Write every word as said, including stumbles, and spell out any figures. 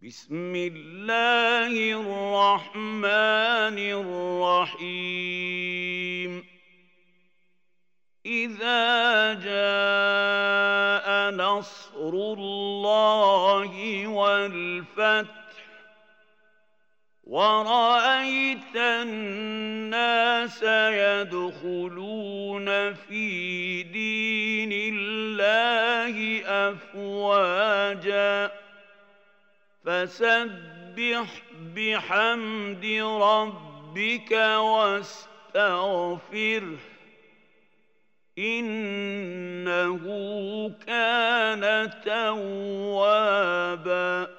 بسم الله الرحمن الرحيم إذا جاء نصر الله والفتح ورأيت الناس يدخلون في دين الله أفواجا فسبح بحمد ربك واستغفره إنه كان توابا